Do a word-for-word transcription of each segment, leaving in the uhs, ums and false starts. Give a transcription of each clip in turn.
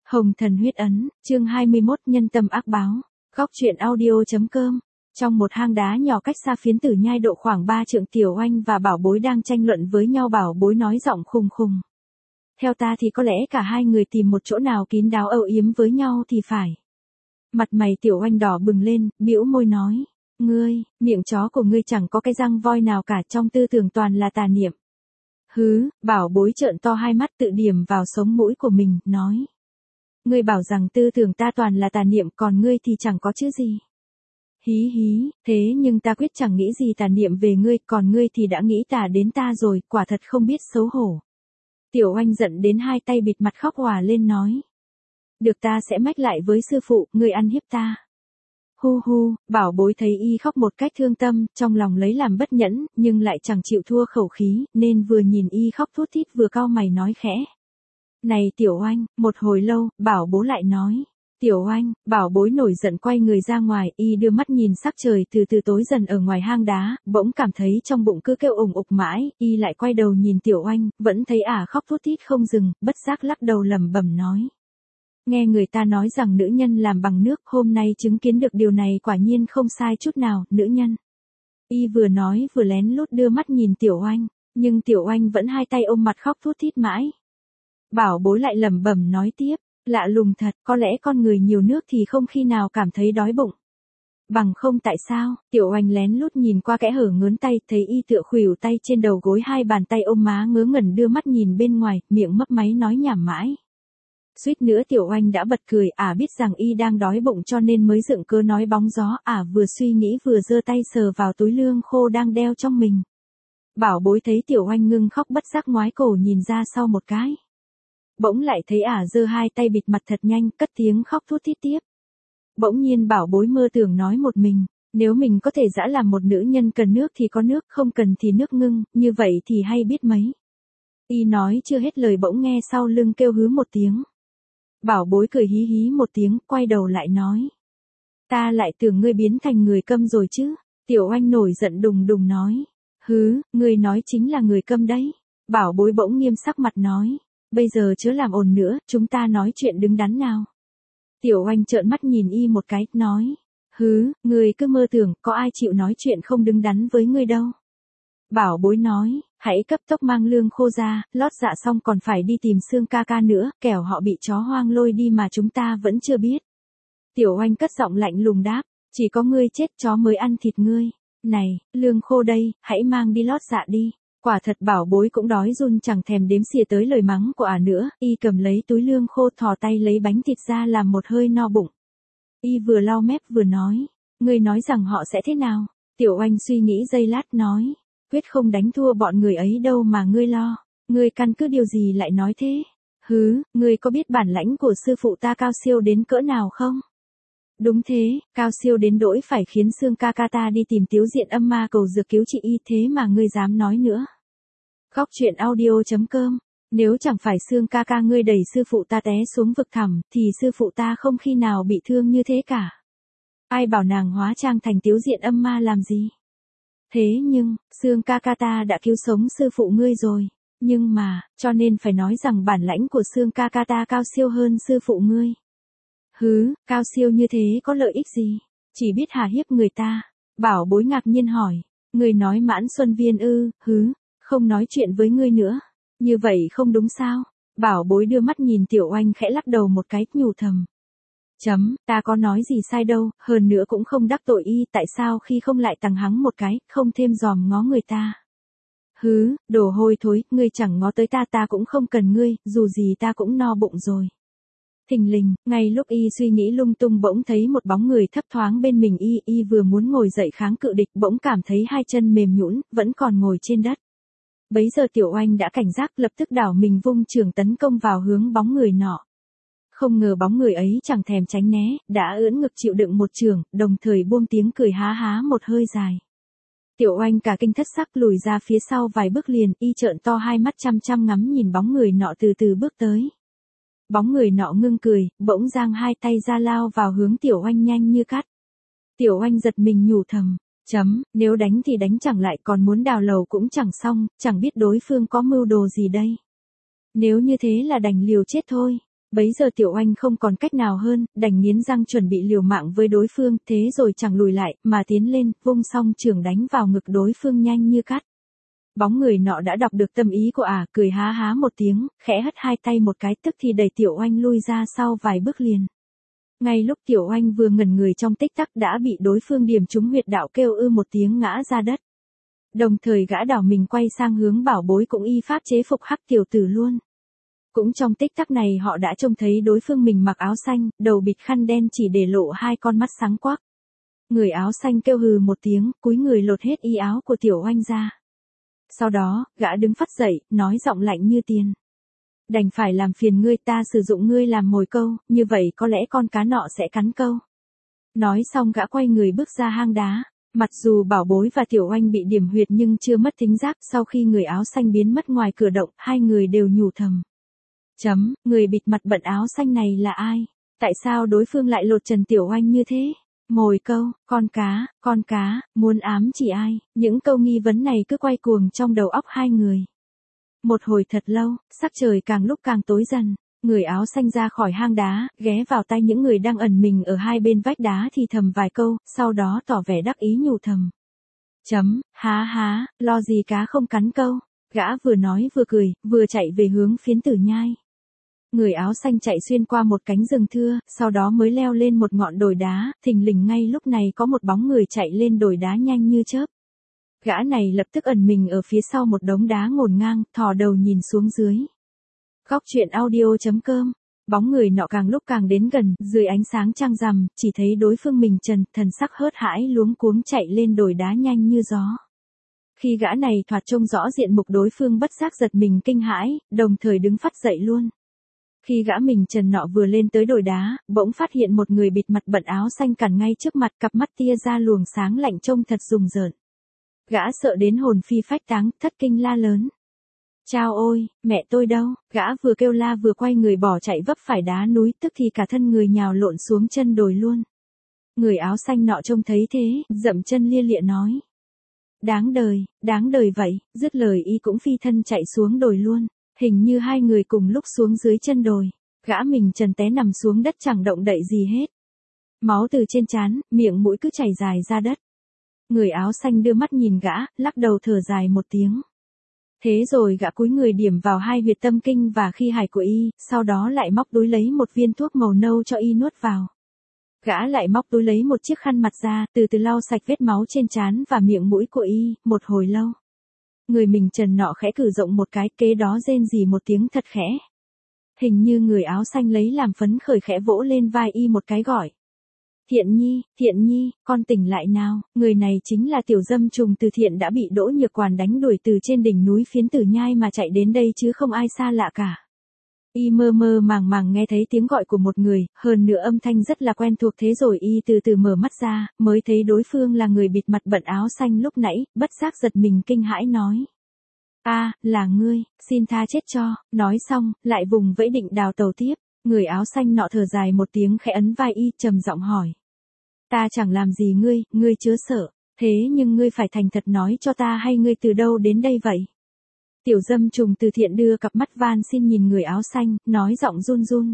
Hồng Thần Huyết Ấn, chương hai mươi mốt nhân tâm ác báo, góc truyện audio.com. Trong một hang đá nhỏ cách xa phiến tử nhai độ khoảng ba trượng, Tiểu Oanh và Bảo Bối đang tranh luận với nhau. Bảo Bối nói giọng khùng khùng. Theo ta thì có lẽ cả hai người tìm một chỗ nào kín đáo âu yếm với nhau thì phải. Mặt mày Tiểu Oanh đỏ bừng lên, bĩu môi nói. Ngươi, miệng chó của ngươi chẳng có cái răng voi nào cả, trong tư tưởng toàn là tà niệm. Hứ, Bảo Bối trợn to hai mắt tự điểm vào sống mũi của mình, nói. Ngươi bảo rằng tư tưởng ta toàn là tà niệm, còn ngươi thì chẳng có chữ gì. Hí hí, thế nhưng ta quyết chẳng nghĩ gì tà niệm về ngươi, còn ngươi thì đã nghĩ tà đến ta rồi, quả thật không biết xấu hổ. Tiểu Oanh giận đến hai tay bịt mặt khóc òa lên nói. Được, ta sẽ mách lại với sư phụ, ngươi ăn hiếp ta. Hu hu, Bảo Bối thấy y khóc một cách thương tâm, trong lòng lấy làm bất nhẫn, nhưng lại chẳng chịu thua khẩu khí, nên vừa nhìn y khóc thút thít vừa cau mày nói khẽ. Này Tiểu Oanh, một hồi lâu, Bảo Bố lại nói. Tiểu Oanh, Bảo Bối nổi giận quay người ra ngoài, y đưa mắt nhìn sắc trời từ từ tối dần ở ngoài hang đá, bỗng cảm thấy trong bụng cứ kêu ủng ục mãi, y lại quay đầu nhìn Tiểu Oanh, vẫn thấy ả khóc thút thít không dừng, bất giác lắc đầu lẩm bẩm nói. Nghe người ta nói rằng nữ nhân làm bằng nước, hôm nay chứng kiến được điều này quả nhiên không sai chút nào, nữ nhân. Y vừa nói vừa lén lút đưa mắt nhìn Tiểu Oanh, nhưng Tiểu Oanh vẫn hai tay ôm mặt khóc thút thít mãi. Bảo Bối lại lẩm bẩm nói tiếp, lạ lùng thật, có lẽ con người nhiều nước thì không khi nào cảm thấy đói bụng. Bằng không tại sao? Tiểu Oanh lén lút nhìn qua kẽ hở ngớn tay, thấy y tựa khuỷu tay trên đầu gối, hai bàn tay ôm má ngớ ngẩn đưa mắt nhìn bên ngoài, miệng mấp máy nói nhảm mãi. Suýt nữa Tiểu Oanh đã bật cười, ả à biết rằng y đang đói bụng cho nên mới dựng cớ nói bóng gió, ả à vừa suy nghĩ vừa giơ tay sờ vào túi lương khô đang đeo trong mình. Bảo Bối thấy Tiểu Oanh ngưng khóc bất giác ngoái cổ nhìn ra sau một cái. Bỗng lại thấy ả à giơ hai tay bịt mặt thật nhanh, cất tiếng khóc thút thít tiếp. Bỗng nhiên Bảo Bối mơ tưởng nói một mình, nếu mình có thể giã làm một nữ nhân cần nước thì có nước, không cần thì nước ngưng, như vậy thì hay biết mấy. Y nói chưa hết lời bỗng nghe sau lưng kêu hứ một tiếng. Bảo Bối cười hí hí một tiếng, quay đầu lại nói. Ta lại tưởng ngươi biến thành người câm rồi chứ. Tiểu Oanh nổi giận đùng đùng nói. Hứ, ngươi nói chính là người câm đấy. Bảo Bối bỗng nghiêm sắc mặt nói. Bây giờ chớ làm ồn nữa, chúng ta nói chuyện đứng đắn nào. Tiểu Oanh trợn mắt nhìn y một cái, nói. Hứ, ngươi cứ mơ tưởng, có ai chịu nói chuyện không đứng đắn với ngươi đâu. Bảo Bối nói, hãy cấp tốc mang lương khô ra, lót dạ xong còn phải đi tìm Sương ca ca nữa, kẻo họ bị chó hoang lôi đi mà chúng ta vẫn chưa biết. Tiểu Oanh cất giọng lạnh lùng đáp, chỉ có ngươi chết chó mới ăn thịt ngươi. Này, lương khô đây, hãy mang đi lót dạ đi. Quả thật Bảo Bối cũng đói run chẳng thèm đếm xỉa tới lời mắng của ả nữa, y cầm lấy túi lương khô thò tay lấy bánh thịt ra làm một hơi no bụng. Y vừa lau mép vừa nói, ngươi nói rằng họ sẽ thế nào? Tiểu Oanh suy nghĩ giây lát nói. Quyết không đánh thua bọn người ấy đâu mà ngươi lo, ngươi căn cứ điều gì lại nói thế? Hứ, ngươi có biết bản lãnh của sư phụ ta cao siêu đến cỡ nào không? Đúng thế, cao siêu đến đỗi phải khiến Sương ca ca ta đi tìm Tiếu Diện Âm Ma cầu dược cứu trị y, thế mà ngươi dám nói nữa. Góc truyện audio.com. Nếu chẳng phải Sương ca ca ngươi đẩy sư phụ ta té xuống vực thẳm, thì sư phụ ta không khi nào bị thương như thế cả. Ai bảo nàng hóa trang thành Tiếu Diện Âm Ma làm gì? Thế nhưng, Sương ca ca ta đã cứu sống sư phụ ngươi rồi. Nhưng mà, cho nên phải nói rằng bản lãnh của Sương ca ca ta cao siêu hơn sư phụ ngươi. Hứ, cao siêu như thế có lợi ích gì? Chỉ biết hà hiếp người ta. Bảo Bối ngạc nhiên hỏi. Ngươi nói Mãn Xuân Viên ư? Hứ, không nói chuyện với ngươi nữa. Như vậy không đúng sao? Bảo Bối đưa mắt nhìn Tiểu Oanh khẽ lắc đầu một cái, nhủ thầm. Chấm, ta có nói gì sai đâu, hơn nữa cũng không đắc tội y, tại sao khi không lại tằng hắng một cái, không thêm dòm ngó người ta. Hứ, đồ hôi thối, ngươi chẳng ngó tới ta, ta cũng không cần ngươi, dù gì ta cũng no bụng rồi. Thình lình, ngay lúc y suy nghĩ lung tung bỗng thấy một bóng người thấp thoáng bên mình y, y vừa muốn ngồi dậy kháng cự địch bỗng cảm thấy hai chân mềm nhũn, vẫn còn ngồi trên đất. Bấy giờ Tiểu Oanh đã cảnh giác, lập tức đảo mình vung chưởng tấn công vào hướng bóng người nọ. Không ngờ bóng người ấy chẳng thèm tránh né, đã ưỡn ngực chịu đựng một chưởng, đồng thời buông tiếng cười há há một hơi dài. Tiểu Oanh cả kinh thất sắc lùi ra phía sau vài bước liền, y trợn to hai mắt chăm chăm ngắm nhìn bóng người nọ từ từ bước tới. Bóng người nọ ngưng cười, bỗng giang hai tay ra lao vào hướng Tiểu Oanh nhanh như cắt. Tiểu Oanh giật mình nhủ thầm, chấm, nếu đánh thì đánh chẳng lại, còn muốn đào lầu cũng chẳng xong, chẳng biết đối phương có mưu đồ gì đây. Nếu như thế là đành liều chết thôi. Bấy giờ Tiểu Oanh không còn cách nào hơn, đành nghiến răng chuẩn bị liều mạng với đối phương, thế rồi chẳng lùi lại, mà tiến lên, vung song trường đánh vào ngực đối phương nhanh như cắt. Bóng người nọ đã đọc được tâm ý của ả, cười há há một tiếng, khẽ hất hai tay một cái, tức thì đẩy Tiểu Oanh lui ra sau vài bước liền. Ngay lúc Tiểu Oanh vừa ngẩn người trong tích tắc đã bị đối phương điểm trúng huyệt đạo, kêu ư một tiếng ngã ra đất. Đồng thời gã đảo mình quay sang hướng Bảo Bối cũng y pháp chế phục hắc tiểu tử luôn. Cũng trong tích tắc này họ đã trông thấy đối phương mình mặc áo xanh, đầu bịt khăn đen chỉ để lộ hai con mắt sáng quắc. Người áo xanh kêu hừ một tiếng, cúi người lột hết y áo của Tiểu Oanh ra. Sau đó, gã đứng phắt dậy, nói giọng lạnh như tiền. Đành phải làm phiền ngươi, ta sử dụng ngươi làm mồi câu, như vậy có lẽ con cá nọ sẽ cắn câu. Nói xong gã quay người bước ra hang đá. Mặc dù Bảo Bối và Tiểu Oanh bị điểm huyệt nhưng chưa mất thính giác, sau khi người áo xanh biến mất ngoài cửa động, hai người đều nhủ thầm. Chấm, người bịt mặt bận áo xanh này là ai? Tại sao đối phương lại lột trần Tiểu Oanh như thế? Mồi câu, con cá, con cá, muốn ám chỉ ai? Những câu nghi vấn này cứ quay cuồng trong đầu óc hai người. Một hồi thật lâu, sắc trời càng lúc càng tối dần. Người áo xanh ra khỏi hang đá, ghé vào tay những người đang ẩn mình ở hai bên vách đá thì thầm vài câu, sau đó tỏ vẻ đắc ý nhủ thầm. Chấm, há há, lo gì cá không cắn câu. Gã vừa nói vừa cười, vừa chạy về hướng Phiến Tử Nhai. Người áo xanh chạy xuyên qua một cánh rừng thưa, sau đó mới leo lên một ngọn đồi đá, thình lình ngay lúc này có một bóng người chạy lên đồi đá nhanh như chớp. Gã này lập tức ẩn mình ở phía sau một đống đá ngổn ngang, thò đầu nhìn xuống dưới. Góc truyện audio chấm com. Bóng người nọ càng lúc càng đến gần, dưới ánh sáng trăng rằm, chỉ thấy đối phương mình trần, thần sắc hớt hãi luống cuống chạy lên đồi đá nhanh như gió. Khi gã này thoạt trông rõ diện mục đối phương bất giác giật mình kinh hãi, đồng thời đứng phắt dậy luôn. Khi gã mình trần nọ vừa lên tới đồi đá, bỗng phát hiện một người bịt mặt bận áo xanh cản ngay trước mặt, cặp mắt tia ra luồng sáng lạnh trông thật rùng rợn. Gã sợ đến hồn phi phách tán, thất kinh la lớn. Chao ôi, mẹ tôi đâu? Gã vừa kêu la vừa quay người bỏ chạy vấp phải đá núi, tức thì cả thân người nhào lộn xuống chân đồi luôn. Người áo xanh nọ trông thấy thế, dậm chân lia lịa nói. Đáng đời, đáng đời vậy, dứt lời y cũng phi thân chạy xuống đồi luôn. Hình như hai người cùng lúc xuống dưới chân đồi. Gã mình trần té nằm xuống đất chẳng động đậy gì hết. Máu từ trên trán, miệng mũi cứ chảy dài ra đất. Người áo xanh đưa mắt nhìn gã, lắc đầu thở dài một tiếng. Thế rồi gã cúi người điểm vào hai huyệt tâm kinh và khi hải của y, sau đó lại móc túi lấy một viên thuốc màu nâu cho y nuốt vào. Gã lại móc túi lấy một chiếc khăn mặt ra, từ từ lau sạch vết máu trên trán và miệng mũi của y, một hồi lâu. Người mình trần nọ khẽ cử rộng một cái, kế đó rên rỉ một tiếng thật khẽ. Hình như người áo xanh lấy làm phấn khởi khẽ vỗ lên vai y một cái gọi. Thiện Nhi, Thiện Nhi, con tỉnh lại nào, người này chính là tiểu dâm trùng Từ Thiện đã bị Đỗ Nhược Quản đánh đuổi từ trên đỉnh núi Phiến Tử Nhai mà chạy đến đây chứ không ai xa lạ cả. Y mơ mơ màng màng nghe thấy tiếng gọi của một người, hơn nữa âm thanh rất là quen thuộc, thế rồi y từ từ mở mắt ra, mới thấy đối phương là người bịt mặt bận áo xanh lúc nãy, bất giác giật mình kinh hãi nói. A, à, là ngươi, xin tha chết cho, nói xong, lại vùng vẫy định đào tàu tiếp. Người áo xanh nọ thở dài một tiếng khẽ ấn vai y, trầm giọng hỏi. Ta chẳng làm gì ngươi, ngươi chớ sợ, thế nhưng ngươi phải thành thật nói cho ta hay ngươi từ đâu đến đây vậy? Tiểu dâm trùng Từ Thiện đưa cặp mắt van xin nhìn người áo xanh, nói giọng run run.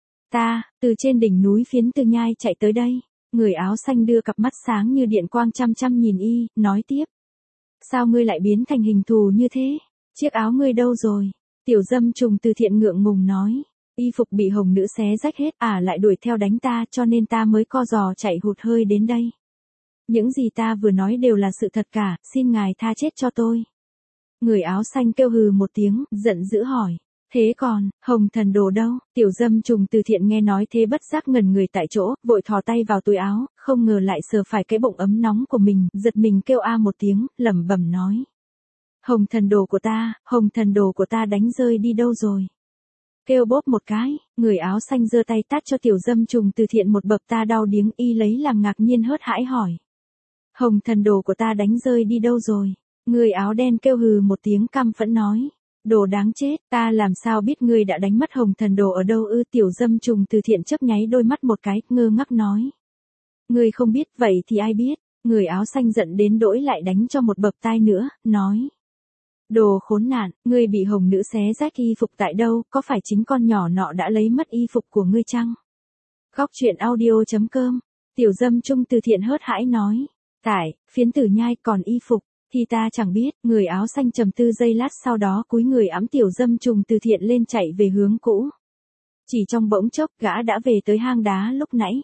Ta, từ trên đỉnh núi Phiến Tử Nhai chạy tới đây. Người áo xanh đưa cặp mắt sáng như điện quang chăm chăm nhìn y, nói tiếp. Sao ngươi lại biến thành hình thù như thế? Chiếc áo ngươi đâu rồi? Tiểu dâm trùng Từ Thiện ngượng ngùng nói. Y phục bị hồng nữ xé rách hết, à lại đuổi theo đánh ta cho nên ta mới co giò chạy hụt hơi đến đây. Những gì ta vừa nói đều là sự thật cả, xin ngài tha chết cho tôi. Người áo xanh kêu hừ một tiếng, giận dữ hỏi. Thế còn, hồng thần đồ đâu? Tiểu dâm trùng Từ Thiện nghe nói thế bất giác ngẩn người tại chỗ, vội thò tay vào túi áo, không ngờ lại sờ phải cái bụng ấm nóng của mình, giật mình kêu a một tiếng, lẩm bẩm nói. Hồng thần đồ của ta, hồng thần đồ của ta đánh rơi đi đâu rồi? Kêu bốp một cái, người áo xanh giơ tay tát cho tiểu dâm trùng Từ Thiện một bậc, ta đau điếng, y lấy làm ngạc nhiên hớt hãi hỏi. Hồng thần đồ của ta đánh rơi đi đâu rồi? Người áo đen kêu hừ một tiếng căm phẫn nói. Đồ đáng chết, ta làm sao biết ngươi đã đánh mất hồng thần đồ ở đâu ư? Tiểu dâm trùng Từ Thiện chớp nháy đôi mắt một cái, ngơ ngác nói. Ngươi không biết, vậy thì ai biết? Người áo xanh giận đến đỗi lại đánh cho một bậc tai nữa, nói. Đồ khốn nạn, ngươi bị hồng nữ xé rách y phục tại đâu, có phải chính con nhỏ nọ đã lấy mất y phục của ngươi chăng? Góc truyện audio.com, tiểu dâm trung từ thiện hớt hãi nói. Tại, phiến tử nhai còn y phục, thì ta chẳng biết, người áo xanh trầm tư giây lát sau đó cúi người ẵm tiểu dâm trùng từ thiện lên chạy về hướng cũ. Chỉ trong bỗng chốc gã đã về tới hang đá lúc nãy.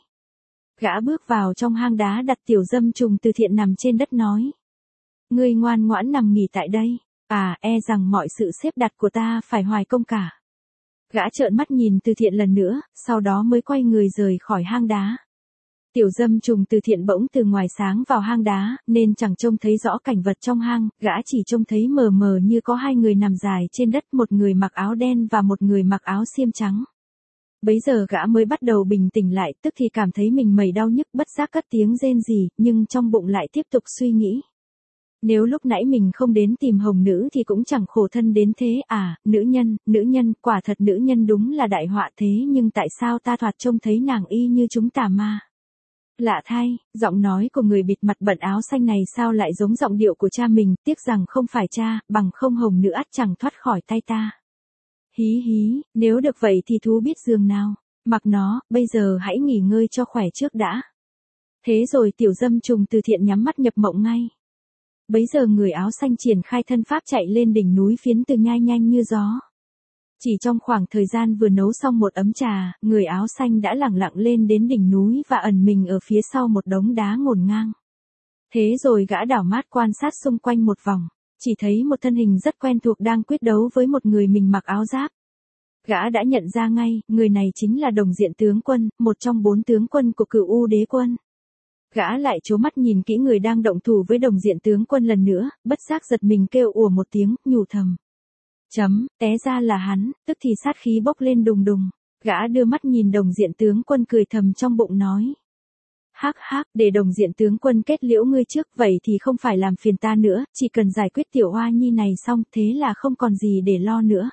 Gã bước vào trong hang đá đặt tiểu dâm trùng từ thiện nằm trên đất nói. Ngươi ngoan ngoãn nằm nghỉ tại đây, à e rằng mọi sự xếp đặt của ta phải hoài công cả. Gã trợn mắt nhìn từ thiện lần nữa, sau đó mới quay người rời khỏi hang đá. Tiểu dâm trùng từ thiện bỗng từ ngoài sáng vào hang đá, nên chẳng trông thấy rõ cảnh vật trong hang, gã chỉ trông thấy mờ mờ như có hai người nằm dài trên đất, một người mặc áo đen và một người mặc áo xiêm trắng. Bấy giờ gã mới bắt đầu bình tĩnh lại, tức thì cảm thấy mình mẩy đau nhức bất giác cất tiếng rên rỉ, nhưng trong bụng lại tiếp tục suy nghĩ. Nếu lúc nãy mình không đến tìm hồng nữ thì cũng chẳng khổ thân đến thế à, nữ nhân, nữ nhân, quả thật nữ nhân đúng là đại họa thế nhưng tại sao ta thoạt trông thấy nàng y như chúng tà ma. Lạ thay, giọng nói của người bịt mặt bận áo xanh này sao lại giống giọng điệu của cha mình, tiếc rằng không phải cha, bằng không hồng nữ ắt chẳng thoát khỏi tay ta. Hí hí, nếu được vậy thì thú biết giường nào, mặc nó, bây giờ hãy nghỉ ngơi cho khỏe trước đã. Thế rồi tiểu dâm trùng từ thiện nhắm mắt nhập mộng ngay. Bấy giờ người áo xanh triển khai thân pháp chạy lên đỉnh núi phiến từ nhai nhanh như gió. Chỉ trong khoảng thời gian vừa nấu xong một ấm trà, người áo xanh đã lẳng lặng lên đến đỉnh núi và ẩn mình ở phía sau một đống đá ngổn ngang. Thế rồi gã đảo mắt quan sát xung quanh một vòng, chỉ thấy một thân hình rất quen thuộc đang quyết đấu với một người mình mặc áo giáp. Gã đã nhận ra ngay, người này chính là Đồng Diện tướng quân, một trong bốn tướng quân của Cửu U Đế quân. Gã lại trố mắt nhìn kỹ người đang động thủ với Đồng Diện tướng quân lần nữa, bất giác giật mình kêu ủa một tiếng, nhủ thầm. Chấm, té ra là hắn, tức thì sát khí bốc lên đùng đùng. Gã đưa mắt nhìn Đồng Diện tướng quân cười thầm trong bụng nói. Hắc hắc, để Đồng Diện tướng quân kết liễu ngươi trước, vậy thì không phải làm phiền ta nữa, chỉ cần giải quyết tiểu hoa nhi này xong, thế là không còn gì để lo nữa.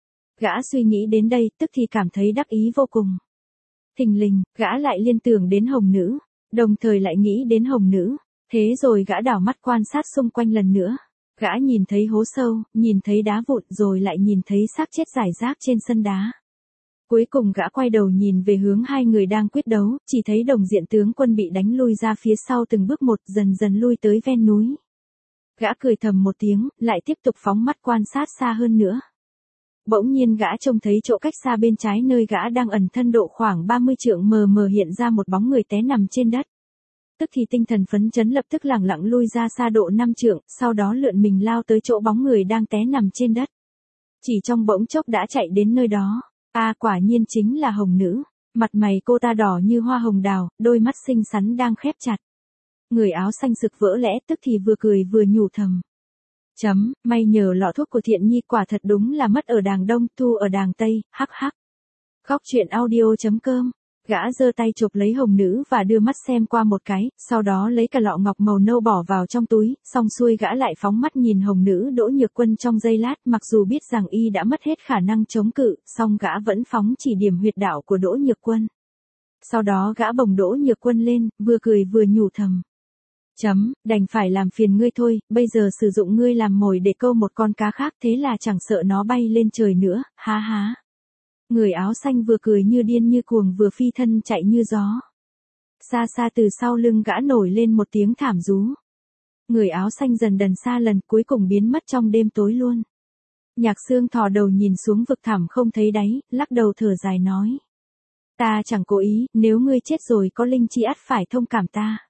Gã suy nghĩ đến đây, tức thì cảm thấy đắc ý vô cùng. Thình lình, gã lại liên tưởng đến hồng nữ, đồng thời lại nghĩ đến hồng nữ, thế rồi gã đảo mắt quan sát xung quanh lần nữa. Gã nhìn thấy hố sâu, nhìn thấy đá vụn rồi lại nhìn thấy xác chết rải rác trên sân đá. Cuối cùng gã quay đầu nhìn về hướng hai người đang quyết đấu, chỉ thấy Đồng Diện tướng quân bị đánh lui ra phía sau từng bước một, dần dần lui tới ven núi. Gã cười thầm một tiếng, lại tiếp tục phóng mắt quan sát xa hơn nữa. Bỗng nhiên gã trông thấy chỗ cách xa bên trái nơi gã đang ẩn thân độ khoảng ba mươi trượng mờ mờ hiện ra một bóng người té nằm trên đất. Tức thì tinh thần phấn chấn lập tức lẳng lặng lui ra xa độ năm trượng, sau đó lượn mình lao tới chỗ bóng người đang té nằm trên đất. Chỉ trong bỗng chốc đã chạy đến nơi đó. A à, quả nhiên chính là hồng nữ. Mặt mày cô ta đỏ như hoa hồng đào, đôi mắt xinh xắn đang khép chặt. Người áo xanh sực vỡ lẽ, tức thì vừa cười vừa nhủ thầm. Chấm, may nhờ lọ thuốc của Thiện Nhi quả thật đúng là mất ở đàng Đông, thu ở đàng Tây, hắc hắc. Góc truyện audio.com, gã giơ tay chụp lấy hồng nữ và đưa mắt xem qua một cái, sau đó lấy cả lọ ngọc màu nâu bỏ vào trong túi, xong xuôi gã lại phóng mắt nhìn hồng nữ Đỗ Nhược Quân trong giây lát, mặc dù biết rằng y đã mất hết khả năng chống cự, song gã vẫn phóng chỉ điểm huyệt đạo của Đỗ Nhược Quân. Sau đó gã bồng Đỗ Nhược Quân lên, vừa cười vừa nhủ thầm. Chấm, đành phải làm phiền ngươi thôi, bây giờ sử dụng ngươi làm mồi để câu một con cá khác, thế là chẳng sợ nó bay lên trời nữa, há há. Người áo xanh vừa cười như điên như cuồng vừa phi thân chạy như gió. Xa xa từ sau lưng gã nổi lên một tiếng thảm rú. Người áo xanh dần dần xa lần, cuối cùng biến mất trong đêm tối luôn. Nhạc Xương thò đầu nhìn xuống vực thẳm không thấy đáy, lắc đầu thở dài nói. Ta chẳng cố ý, nếu ngươi chết rồi có linh chi ắt phải thông cảm ta.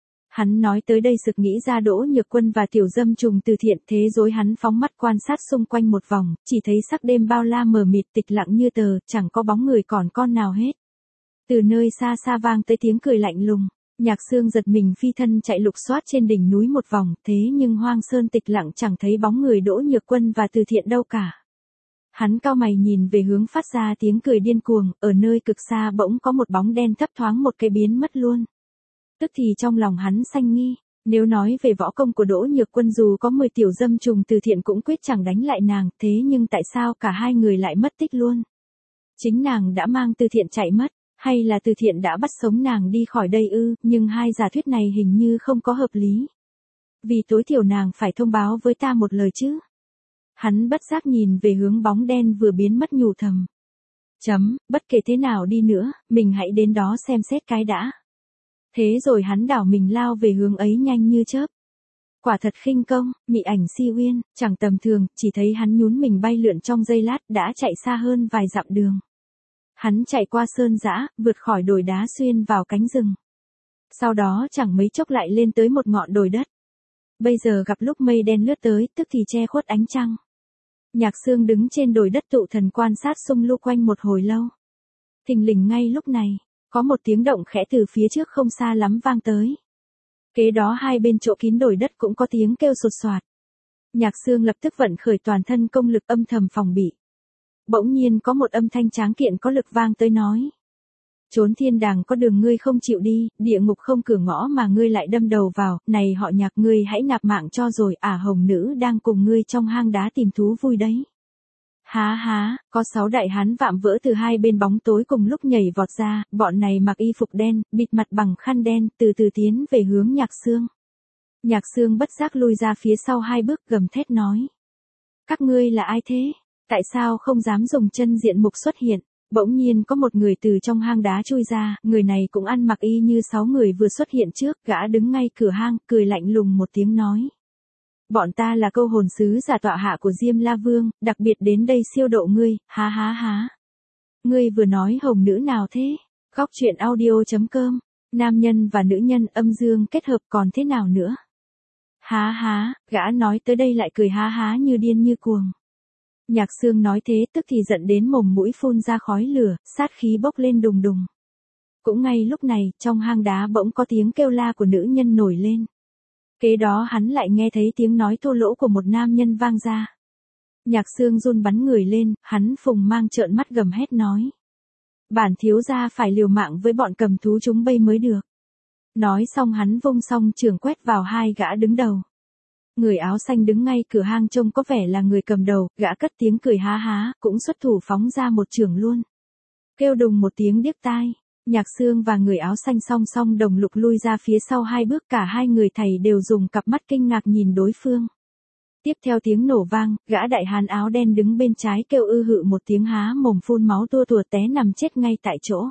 Hắn nói tới đây sực nghĩ ra Đỗ Nhược Quân và tiểu dâm trùng từ thiện, thế rồi hắn phóng mắt quan sát xung quanh một vòng, chỉ thấy sắc đêm bao la mờ mịt tịch lặng như tờ, chẳng có bóng người còn con nào hết. Từ nơi xa xa vang tới tiếng cười lạnh lùng, Nhạc Xương giật mình phi thân chạy lục soát trên đỉnh núi một vòng, thế nhưng hoang sơn tịch lặng chẳng thấy bóng người Đỗ Nhược Quân và từ thiện đâu cả. Hắn cau mày nhìn về hướng phát ra tiếng cười điên cuồng, ở nơi cực xa bỗng có một bóng đen thấp thoáng một cái biến mất luôn. Tức thì trong lòng hắn sanh nghi, nếu nói về võ công của Đỗ Nhược Quân dù có mười tiểu dâm trùng từ thiện cũng quyết chẳng đánh lại nàng, thế nhưng tại sao cả hai người lại mất tích luôn? Chính nàng đã mang từ thiện chạy mất, hay là từ thiện đã bắt sống nàng đi khỏi đây ư, nhưng hai giả thuyết này hình như không có hợp lý. Vì tối thiểu nàng phải thông báo với ta một lời chứ. Hắn bất giác nhìn về hướng bóng đen vừa biến mất nhủ thầm. Chấm, bất kể thế nào đi nữa, mình hãy đến đó xem xét cái đã. Thế rồi hắn đảo mình lao về hướng ấy nhanh như chớp. Quả thật khinh công, mị ảnh si uyên, chẳng tầm thường, chỉ thấy hắn nhún mình bay lượn trong giây lát đã chạy xa hơn vài dặm đường. Hắn chạy qua sơn dã, vượt khỏi đồi đá xuyên vào cánh rừng. Sau đó chẳng mấy chốc lại lên tới một ngọn đồi đất. Bây giờ gặp lúc mây đen lướt tới, tức thì che khuất ánh trăng. Nhạc Sương đứng trên đồi đất tụ thần quan sát xung lu quanh một hồi lâu. Thình lình ngay lúc này, có một tiếng động khẽ từ phía trước không xa lắm vang tới. Kế đó hai bên chỗ kín đồi đất cũng có tiếng kêu sột soạt. Nhạc Sương lập tức vận khởi toàn thân công lực âm thầm phòng bị. Bỗng nhiên có một âm thanh tráng kiện có lực vang tới nói. Trốn thiên đàng có đường ngươi không chịu đi, địa ngục không cửa ngõ mà ngươi lại đâm đầu vào, này họ Nhạc ngươi hãy nạp mạng cho rồi, ả hồng nữ đang cùng ngươi trong hang đá tìm thú vui đấy. Há há, có sáu đại hán vạm vỡ từ hai bên bóng tối cùng lúc nhảy vọt ra, bọn này mặc y phục đen, bịt mặt bằng khăn đen, từ từ tiến về hướng Nhạc Sương. Nhạc Sương bất giác lui ra phía sau hai bước gầm thét nói. Các ngươi là ai thế? Tại sao không dám dùng chân diện mục xuất hiện? Bỗng nhiên có một người từ trong hang đá chui ra, người này cũng ăn mặc y như sáu người vừa xuất hiện trước, gã đứng ngay cửa hang, cười lạnh lùng một tiếng nói. Bọn ta là câu hồn sứ giả tọa hạ của Diêm La Vương, đặc biệt đến đây siêu độ ngươi, há há há. Ngươi vừa nói hồng nữ nào thế? Góc truyện audio chấm com, nam nhân và nữ nhân âm dương kết hợp còn thế nào nữa? Há há, gã nói tới đây lại cười há há như điên như cuồng. Nhạc Sương nói thế tức thì giận đến mồm mũi phun ra khói lửa, sát khí bốc lên đùng đùng. Cũng ngay lúc này, trong hang đá bỗng có tiếng kêu la của nữ nhân nổi lên. Kế đó hắn lại nghe thấy tiếng nói thô lỗ của một nam nhân vang ra. Nhạc Sương run bắn người lên, hắn phùng mang trợn mắt gầm hét nói. Bản thiếu gia phải liều mạng với bọn cầm thú chúng bây mới được. Nói xong hắn vung song trường quét vào hai gã đứng đầu. Người áo xanh đứng ngay cửa hang trông có vẻ là người cầm đầu, gã cất tiếng cười há há, cũng xuất thủ phóng ra một chưởng luôn. Kêu đùng một tiếng điếc tai, Nhạc Sương và người áo xanh song song đồng lục lui ra phía sau hai bước, cả hai người thầy đều dùng cặp mắt kinh ngạc nhìn đối phương. Tiếp theo tiếng nổ vang, gã đại hán áo đen đứng bên trái kêu ư hự một tiếng há mồm phun máu tua tủa té nằm chết ngay tại chỗ.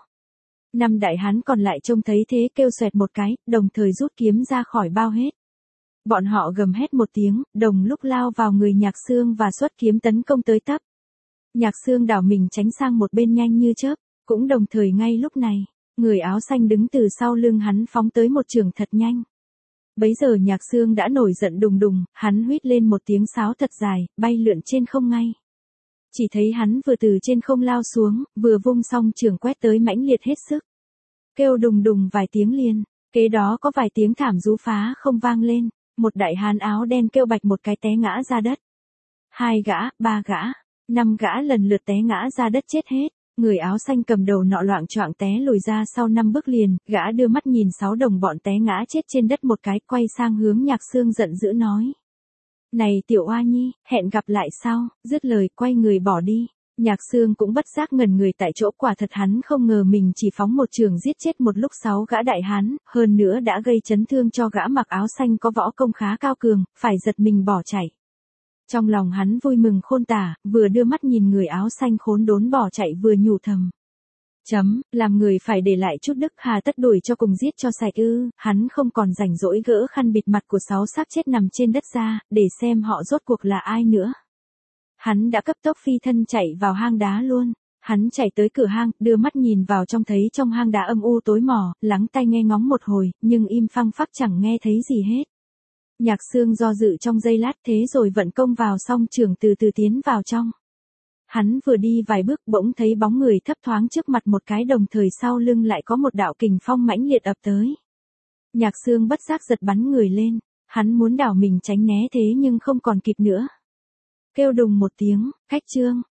Năm đại hán còn lại trông thấy thế kêu xoẹt một cái, đồng thời rút kiếm ra khỏi bao hết. Bọn họ gầm hét một tiếng, đồng lúc lao vào người Nhạc Sương và xuất kiếm tấn công tới tấp. Nhạc Sương đảo mình tránh sang một bên nhanh như chớp, cũng đồng thời ngay lúc này, người áo xanh đứng từ sau lưng hắn phóng tới một chưởng thật nhanh. Bấy giờ Nhạc Sương đã nổi giận đùng đùng, hắn huýt lên một tiếng sáo thật dài, bay lượn trên không ngay. Chỉ thấy hắn vừa từ trên không lao xuống, vừa vung song chưởng quét tới mãnh liệt hết sức. Kêu đùng đùng vài tiếng liền, kế đó có vài tiếng thảm rú phá không vang lên. Một đại hán áo đen kêu bạch một cái té ngã ra đất. Hai gã, ba gã, năm gã lần lượt té ngã ra đất chết hết. Người áo xanh cầm đầu nọ loạng choạng té lùi ra sau năm bước liền, gã đưa mắt nhìn sáu đồng bọn té ngã chết trên đất một cái, quay sang hướng Nhạc Sương giận dữ nói. Này tiểu oa nhi, hẹn gặp lại sau, dứt lời quay người bỏ đi. Nhạc Sương cũng bất giác ngẩn người tại chỗ, quả thật hắn không ngờ mình chỉ phóng một trường giết chết một lúc sáu gã đại hán, hơn nữa đã gây chấn thương cho gã mặc áo xanh có võ công khá cao cường, phải giật mình bỏ chạy. Trong lòng hắn vui mừng khôn tả, vừa đưa mắt nhìn người áo xanh khốn đốn bỏ chạy vừa nhủ thầm. Chấm, làm người phải để lại chút đức, hà tất đuổi cho cùng giết cho sạch ư, hắn không còn rảnh rỗi gỡ khăn bịt mặt của sáu xác chết nằm trên đất ra, để xem họ rốt cuộc là ai nữa. Hắn đã cấp tốc phi thân chạy vào hang đá luôn. Hắn chạy tới cửa hang, đưa mắt nhìn vào trong thấy trong hang đá âm u tối mò, lắng tai nghe ngóng một hồi, nhưng im phăng phắc chẳng nghe thấy gì hết. Nhạc Sương do dự trong giây lát thế rồi vận công vào song trường từ từ tiến vào trong. Hắn vừa đi vài bước bỗng thấy bóng người thấp thoáng trước mặt một cái, đồng thời sau lưng lại có một đạo kình phong mãnh liệt ập tới. Nhạc Sương bất giác giật bắn người lên, hắn muốn đảo mình tránh né thế nhưng không còn kịp nữa. Kêu đùng một tiếng, cách trương,